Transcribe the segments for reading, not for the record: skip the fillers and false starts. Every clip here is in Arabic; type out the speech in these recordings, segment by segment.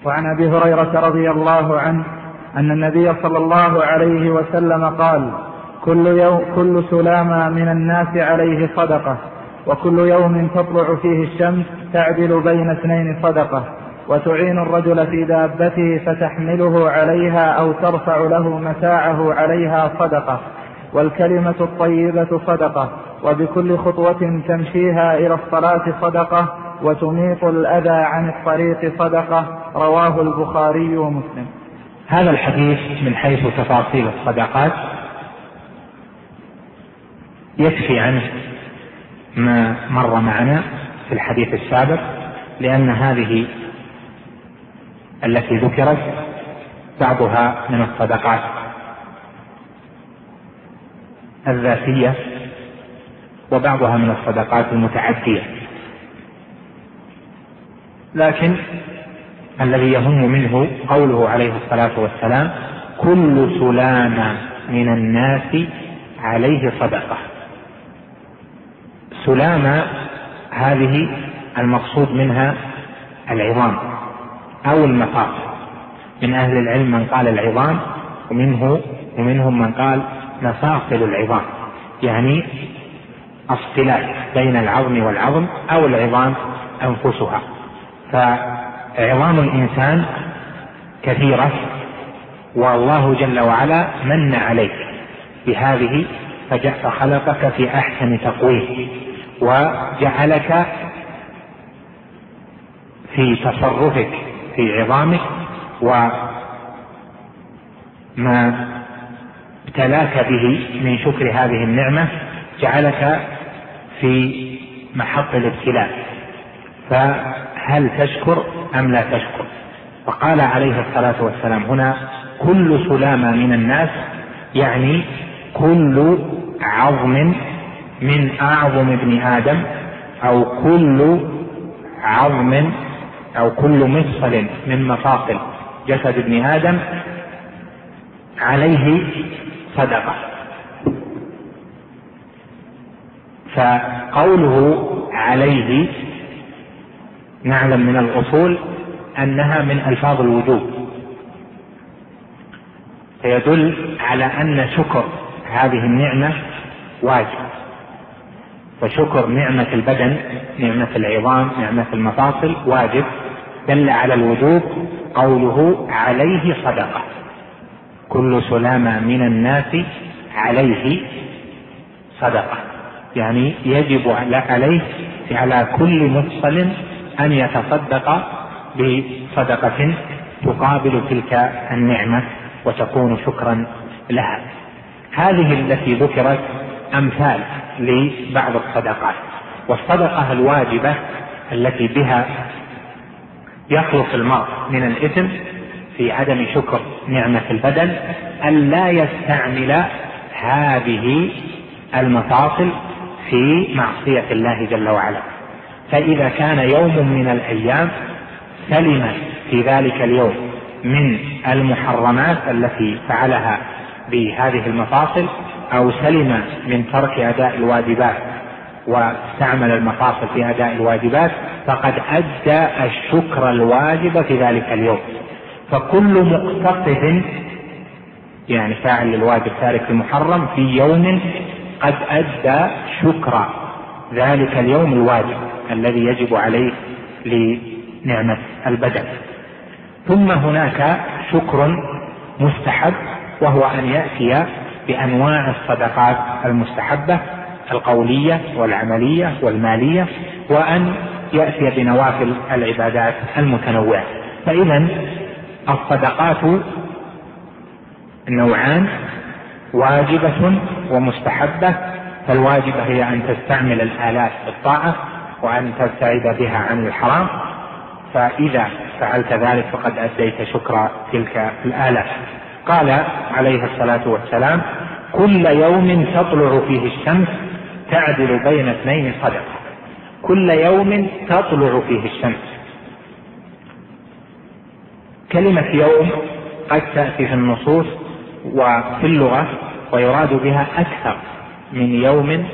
وعن أبي هريرة رضي الله عنه أن النبي صلى الله عليه وسلم قال: كل سلامة من الناس عليه صدقة، وكل يوم تطلع فيه الشمس تعدل بين اثنين صدقة، وتعين الرجل في دابته فتحمله عليها أو ترفع له متاعه عليها صدقة، والكلمة الطيبة صدقة، وبكل خطوة تمشيها إلى الصلاة صدقة، وتميط الأذى عن الطريق صدقة. رواه البخاري ومسلم. هذا الحديث من حيث تفاصيل الصدقات يكفي عنه ما مر معنا في الحديث السابق، لأن هذه التي ذكرت بعضها من الصدقات الذاتية وبعضها من الصدقات المتعدية، لكن الذي يهم منه قوله عليه الصلاة والسلام: كل سلامة من الناس عليه صدقة. سلامة هذه المقصود منها العظام أو المفاصل. من أهل العلم من قال العظام، ومنهم من قال مفاصل العظام، يعني الصلات بين العظم والعظم أو العظام أنفسها. فعظام الإنسان كثيرة، والله جل وعلا من عليك بهذه، فخلقك في أحسن تقويم، وجعلك في تصرفك في عظامك وما ابتلاك به من شكر هذه النعمة جعلك في محط الابتلاء، فهل تشكر أم لا تشكر؟ فقال عليه الصلاة والسلام هنا: كل سلامة من الناس، يعني كل عظم من أعظم ابن آدم، أو كل عظم أو كل مفصل من مفاصل جسد ابن آدم عليه صدقة. فقوله عليه نعلم من الأصول أنها من ألفاظ الوجوب، فيدل على أن شكر هذه النعمة واجب. فشكر نعمة البدن، نعمة العظام، نعمة المفاصل واجب، دل على الوجوب قوله عليه صدقة. كل سلامة من الناس عليه صدقة، يعني يجب عليه على كل مفصل أن يتصدق بصدقة تقابل تلك النعمة وتكون شكرا لها. هذه التي ذكرت أمثال لبعض الصدقات. والصدقة الواجبة التي بها يخلص المرء من الإثم في عدم شكر نعمة البدن أن لا يستعمل هذه المفاصل في معصية الله جل وعلا. فإذا كان يوم من الأيام سلم في ذلك اليوم من المحرمات التي فعلها بهذه المفاصل، أو سلم من ترك أداء الواجبات واستعمل المفاصل في أداء الواجبات، فقد أدى الشكر الواجب في ذلك اليوم. فكل مقتصد، يعني فاعل للواجب تارك المحرم، في يوم قد أدى شكر ذلك اليوم الواجب الذي يجب عليه لنعمة البدن. ثم هناك شكر مستحب، وهو أن يأتي بأنواع الصدقات المستحبة القولية والعملية والمالية، وأن يأتي بنوافل العبادات المتنوعة. فإذا الصدقات نوعان: واجبة ومستحبة. فالواجبة هي أن تستعمل الآلات بالطاعة وأن تبتعد بها عن الحرام، فإذا فعلت ذلك فقد أديت شكر تلك الآلات. قال عليه الصلاة والسلام: كل يوم تطلع فيه الشمس تعدل بين اثنين صدقة. كل يوم تطلع فيه الشمس. كلمة يوم قد تأتي في النصوص وفي اللغة ويراد بها أكثر من يوم،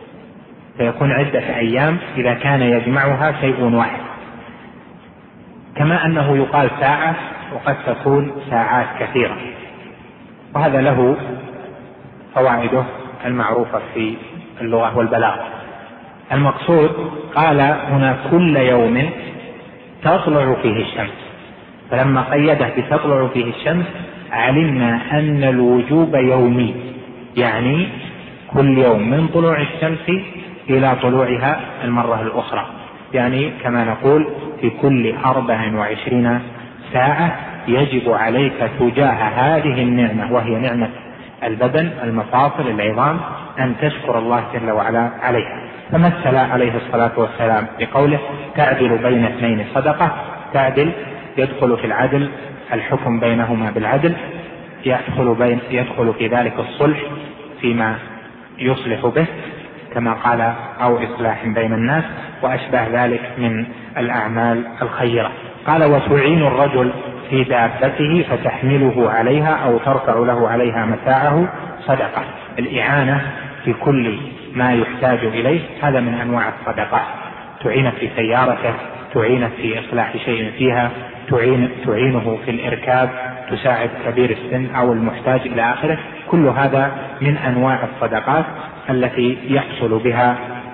فيكون عدة أيام إذا كان يجمعها شيء واحد. كما أنه يقال ساعة وقد تكون ساعات كثيرة، وهذا له فوائده المعروفة في اللغة والبلاغة. المقصود قال هنا كل يوم تطلع فيه الشمس، فلما قيده بتطلع فيه الشمس علمنا أن الوجوب يومي، يعني كل يوم من طلوع الشمس إلى طلوعها المرة الأخرى، يعني كما نقول في كل 24 ساعة يجب عليك تجاه هذه النعمة وهي نعمة البدن، المفاصل، العظام، أن تشكر الله جل وعلا عليها. فمثل عليه الصلاة والسلام بقوله تعدل بين اثنين صدقة، تعدل يدخل في العدل الحكم بينهما بالعدل، يدخل في ذلك الصلح فيما يصلح به كما قال أو إصلاح بين الناس وأشبه ذلك من الأعمال الخيرة. قال وتعين الرجل في دابته فتحمله عليها أو ترفع له عليها متاعه صدقة. الإعانة في كل ما يحتاج إليه هذا من أنواع الصدقات، تعينك في سيارته، تعينك في إصلاح شيء فيها، تعينه في الإركاب، تساعد كبير السن أو المحتاج إلى آخره، كل هذا من أنواع الصدقات التي يحصل بها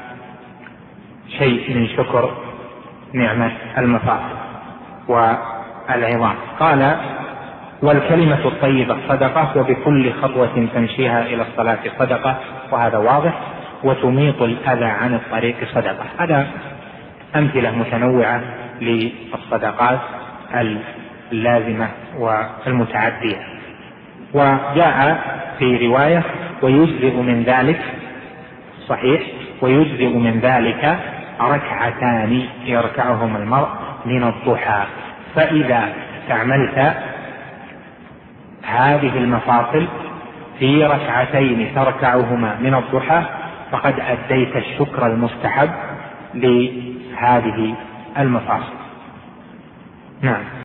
شيء من شكر نعمة المفاصل والعظام. قال والكلمة الطيبة صدقة، وبكل خطوة تمشيها إلى الصلاة صدقة، وهذا واضح، وتميط الأذى عن الطريق صدقة. هذا أمثلة متنوعة للصدقات اللازمة والمتعدية. وجاء في رواية ويجزئ من ذلك، صحيح، ويجزئ من ذلك ركعتان يركعهما المرء من الضحى. فإذا استعملت هذه المفاصل في ركعتين تركعهما من الضحى فقد أديت الشكر المستحب لهذه المفاصل. نعم.